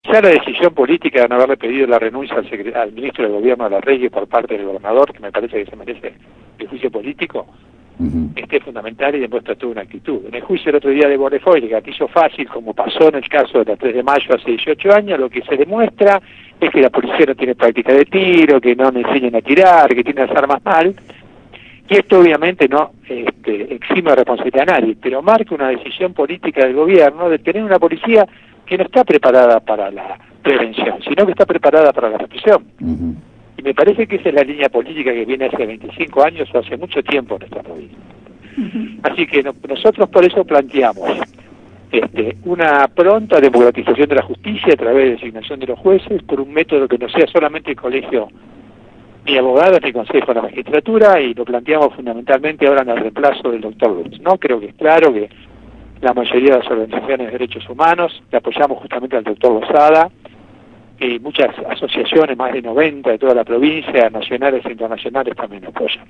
Ya la decisión política de no haberle pedido la renuncia al ministro de Gobierno de la Reyes por parte del gobernador, que me parece que se merece el juicio político, es fundamental y demuestra toda una actitud. En el juicio el otro día de Borefoy, de gatillo fácil, como pasó en el caso de la 3 de mayo hace 18 años, lo que se demuestra es que la policía no tiene práctica de tiro, que no le enseñan a tirar, que tiene las armas mal, y esto obviamente no exime de responsabilidad a nadie, pero marca una decisión política del gobierno de tener una policía que no está preparada para la prevención, sino que está preparada para la represión. Y me parece que esa es la línea política que viene hace 25 años o hace mucho tiempo en nuestra provincia. Así que nosotros por eso planteamos una pronta democratización de la justicia a través de designación de los jueces por un método que no sea solamente el colegio ni abogados ni consejo de la magistratura, y lo planteamos fundamentalmente ahora en el reemplazo del doctor Lutz, ¿no? Creo que es claro que la mayoría de las organizaciones de derechos humanos, le apoyamos justamente al doctor Lozada, y muchas asociaciones, más de 90 de toda la provincia, nacionales e internacionales, también lo apoyan.